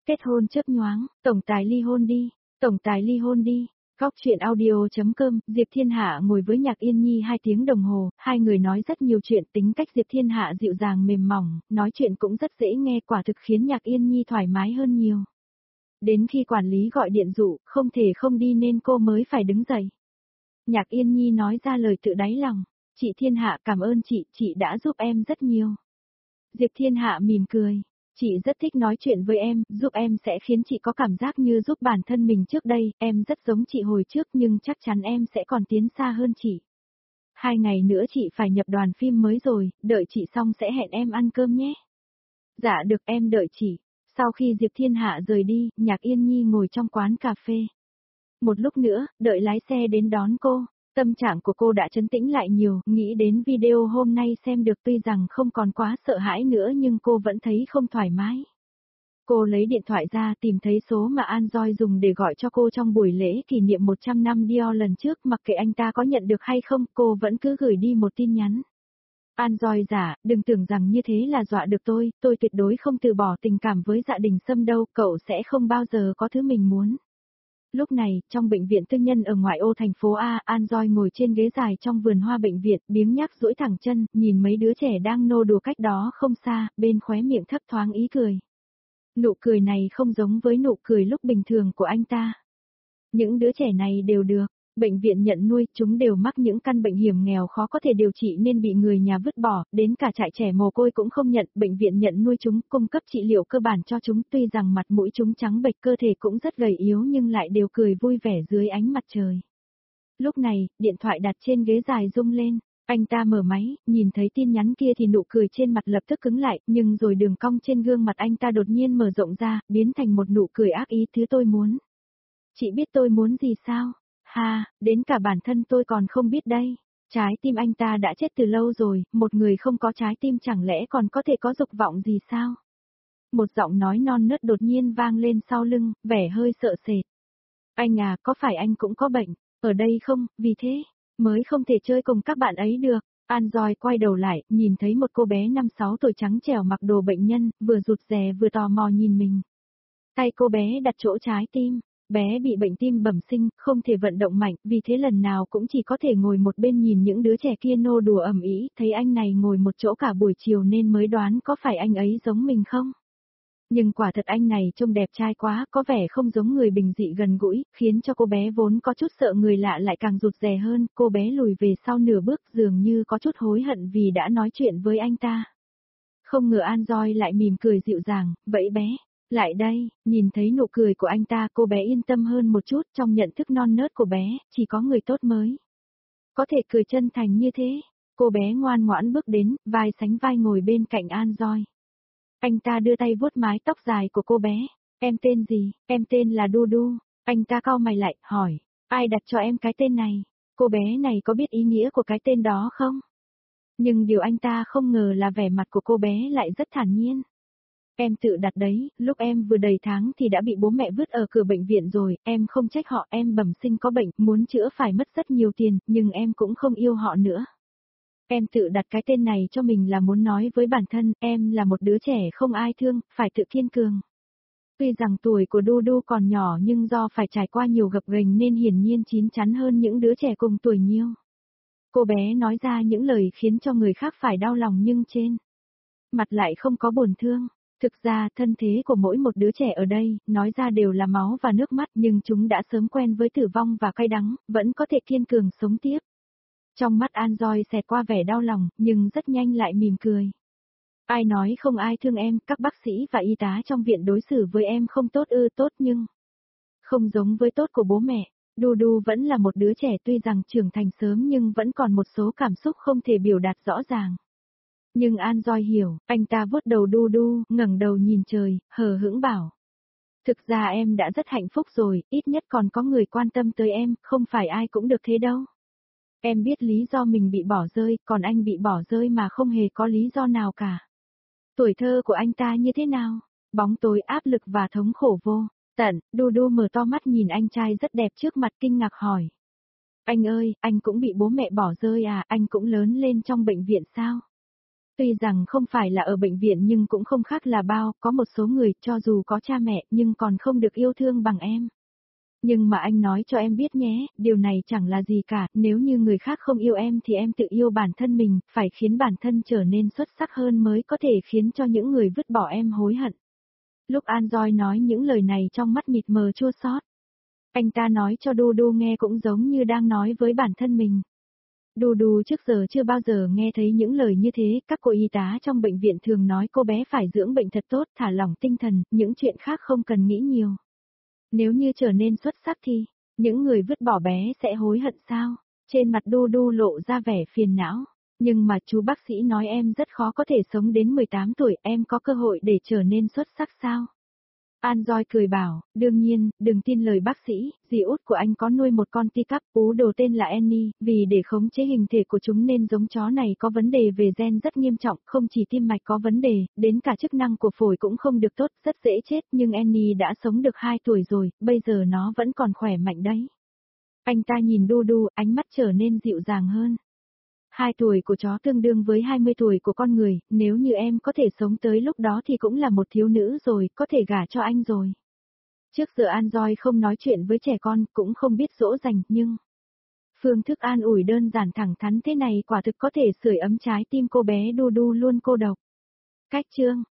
Kết hôn chớp nhoáng, tổng tài ly hôn đi, tổng tài ly hôn đi. Góc chuyện audio.com, Diệp Thiên Hạ ngồi với Nhạc Yên Nhi 2 tiếng đồng hồ, hai người nói rất nhiều chuyện, tính cách Diệp Thiên Hạ dịu dàng mềm mỏng, nói chuyện cũng rất dễ nghe, quả thực khiến Nhạc Yên Nhi thoải mái hơn nhiều. Đến khi quản lý gọi điện dụ, không thể không đi nên cô mới phải đứng dậy. Nhạc Yên Nhi nói ra lời tự đáy lòng, chị Thiên Hạ cảm ơn chị đã giúp em rất nhiều. Diệp Thiên Hạ mỉm cười. Chị rất thích nói chuyện với em, giúp em sẽ khiến chị có cảm giác như giúp bản thân mình trước đây, em rất giống chị hồi trước nhưng chắc chắn em sẽ còn tiến xa hơn chị. 2 ngày nữa chị phải nhập đoàn phim mới rồi, đợi chị xong sẽ hẹn em ăn cơm nhé. Dạ được, em đợi chị. Sau khi Diệp Thiên Hạ rời đi, Nhạc Yên Nhi ngồi trong quán cà phê. Một lúc nữa, đợi lái xe đến đón cô. Tâm trạng của cô đã trấn tĩnh lại nhiều, nghĩ đến video hôm nay xem được tuy rằng không còn quá sợ hãi nữa nhưng cô vẫn thấy không thoải mái. Cô lấy điện thoại ra tìm thấy số mà Anjoy dùng để gọi cho cô trong buổi lễ kỷ niệm 100 năm Dior lần trước, mặc kệ anh ta có nhận được hay không, cô vẫn cứ gửi đi một tin nhắn. Anjoy giả, đừng tưởng rằng như thế là dọa được tôi tuyệt đối không từ bỏ tình cảm với Dạ Đình Sâm đâu, cậu sẽ không bao giờ có thứ mình muốn. Lúc này, trong bệnh viện tư nhân ở ngoại ô thành phố A, Anjoy ngồi trên ghế dài trong vườn hoa bệnh viện, biếng nhác duỗi thẳng chân, nhìn mấy đứa trẻ đang nô đùa cách đó không xa, bên khóe miệng thấp thoáng ý cười. Nụ cười này không giống với nụ cười lúc bình thường của anh ta. Những đứa trẻ này đều được bệnh viện nhận nuôi, chúng đều mắc những căn bệnh hiểm nghèo khó có thể điều trị nên bị người nhà vứt bỏ, đến cả trại trẻ mồ côi cũng không nhận, bệnh viện nhận nuôi chúng, cung cấp trị liệu cơ bản cho chúng, tuy rằng mặt mũi chúng trắng bệch, cơ thể cũng rất gầy yếu nhưng lại đều cười vui vẻ dưới ánh mặt trời. Lúc này, điện thoại đặt trên ghế dài rung lên, anh ta mở máy, nhìn thấy tin nhắn kia thì nụ cười trên mặt lập tức cứng lại, nhưng rồi đường cong trên gương mặt anh ta đột nhiên mở rộng ra, biến thành một nụ cười ác ý, thứ tôi muốn. Chị biết tôi muốn gì sao? Ha, đến cả bản thân tôi còn không biết đây. Trái tim anh ta đã chết từ lâu rồi, một người không có trái tim chẳng lẽ còn có thể có dục vọng gì sao? Một giọng nói non nớt đột nhiên vang lên sau lưng, vẻ hơi sợ sệt. Anh à, có phải anh cũng có bệnh, ở đây không, vì thế, mới không thể chơi cùng các bạn ấy được. Anjoy quay đầu lại, nhìn thấy một cô bé 5-6 tuổi trắng trẻo mặc đồ bệnh nhân, vừa rụt rè vừa tò mò nhìn mình. Tay cô bé đặt chỗ trái tim. Bé bị bệnh tim bẩm sinh, không thể vận động mạnh, vì thế lần nào cũng chỉ có thể ngồi một bên nhìn những đứa trẻ kia nô đùa ầm ĩ, thấy anh này ngồi một chỗ cả buổi chiều nên mới đoán có phải anh ấy giống mình không. Nhưng quả thật anh này trông đẹp trai quá, có vẻ không giống người bình dị gần gũi, khiến cho cô bé vốn có chút sợ người lạ lại càng rụt rè hơn, cô bé lùi về sau nửa bước dường như có chút hối hận vì đã nói chuyện với anh ta. Không ngờ Anjoy lại mỉm cười dịu dàng, vậy bé. Lại đây, nhìn thấy nụ cười của anh ta, cô bé yên tâm hơn một chút, trong nhận thức non nớt của bé, chỉ có người tốt mới có thể cười chân thành như thế. Cô bé ngoan ngoãn bước đến, vai sánh vai ngồi bên cạnh Anjoy. Anh ta đưa tay vuốt mái tóc dài của cô bé. Em tên gì? Em tên là Du Du. Anh ta cau mày lại, hỏi, ai đặt cho em cái tên này? Cô bé này có biết ý nghĩa của cái tên đó không? Nhưng điều anh ta không ngờ là vẻ mặt của cô bé lại rất thản nhiên. Em tự đặt đấy, lúc em vừa đầy tháng thì đã bị bố mẹ vứt ở cửa bệnh viện rồi, em không trách họ, em bẩm sinh có bệnh, muốn chữa phải mất rất nhiều tiền, nhưng em cũng không yêu họ nữa. Em tự đặt cái tên này cho mình là muốn nói với bản thân, em là một đứa trẻ không ai thương, phải tự kiên cường. Tuy rằng tuổi của Du Du còn nhỏ nhưng do phải trải qua nhiều gập ghềnh nên hiển nhiên chín chắn hơn những đứa trẻ cùng tuổi nhiều. Cô bé nói ra những lời khiến cho người khác phải đau lòng nhưng trên mặt lại không có buồn thương. Thực ra, thân thế của mỗi một đứa trẻ ở đây, nói ra đều là máu và nước mắt nhưng chúng đã sớm quen với tử vong và cay đắng, vẫn có thể kiên cường sống tiếp. Trong mắt Anjoy xẹt qua vẻ đau lòng, nhưng rất nhanh lại mỉm cười. Ai nói không ai thương em, các bác sĩ và y tá trong viện đối xử với em không tốt tốt nhưng không giống với tốt của bố mẹ. Du Du vẫn là một đứa trẻ tuy rằng trưởng thành sớm nhưng vẫn còn một số cảm xúc không thể biểu đạt rõ ràng. Nhưng Anjoy hiểu, anh ta vuốt đầu Du Du, ngẩng đầu nhìn trời, hờ hững bảo. Thực ra em đã rất hạnh phúc rồi, ít nhất còn có người quan tâm tới em, không phải ai cũng được thế đâu. Em biết lý do mình bị bỏ rơi, còn anh bị bỏ rơi mà không hề có lý do nào cả. Tuổi thơ của anh ta như thế nào? Bóng tối, áp lực và thống khổ vô tận. Du Du mở to mắt nhìn anh trai rất đẹp trước mặt kinh ngạc hỏi. Anh ơi, anh cũng bị bố mẹ bỏ rơi à, anh cũng lớn lên trong bệnh viện sao? Tuy rằng không phải là ở bệnh viện nhưng cũng không khác là bao, có một số người cho dù có cha mẹ nhưng còn không được yêu thương bằng em. Nhưng mà anh nói cho em biết nhé, điều này chẳng là gì cả, nếu như người khác không yêu em thì em tự yêu bản thân mình, phải khiến bản thân trở nên xuất sắc hơn mới có thể khiến cho những người vứt bỏ em hối hận. Lúc An Doi nói những lời này trong mắt mịt mờ chua xót. Anh ta nói cho Du Du nghe cũng giống như đang nói với bản thân mình. Du Du trước giờ chưa bao giờ nghe thấy những lời như thế, các cô y tá trong bệnh viện thường nói cô bé phải dưỡng bệnh thật tốt, thả lỏng tinh thần, những chuyện khác không cần nghĩ nhiều. Nếu như trở nên xuất sắc thì, những người vứt bỏ bé sẽ hối hận sao? Trên mặt Du Du lộ ra vẻ phiền não. Nhưng mà chú bác sĩ nói em rất khó có thể sống đến 18 tuổi, em có cơ hội để trở nên xuất sắc sao? An Doi cười bảo, đương nhiên, đừng tin lời bác sĩ, dì út của anh có nuôi một con teacup, ú đồ tên là Annie, vì để khống chế hình thể của chúng nên giống chó này có vấn đề về gen rất nghiêm trọng, không chỉ tim mạch có vấn đề, đến cả chức năng của phổi cũng không được tốt, rất dễ chết, nhưng Annie đã sống được 2 tuổi rồi, bây giờ nó vẫn còn khỏe mạnh đấy. Anh ta nhìn Du Du, ánh mắt trở nên dịu dàng hơn. 2 tuổi của chó tương đương với 20 tuổi của con người, nếu như em có thể sống tới lúc đó thì cũng là một thiếu nữ rồi, có thể gả cho anh rồi. Trước giờ An Doi không nói chuyện với trẻ con, cũng không biết dỗ dành, nhưng phương thức an ủi đơn giản thẳng thắn thế này quả thực có thể sưởi ấm trái tim cô bé Du Du luôn cô độc. Cách chương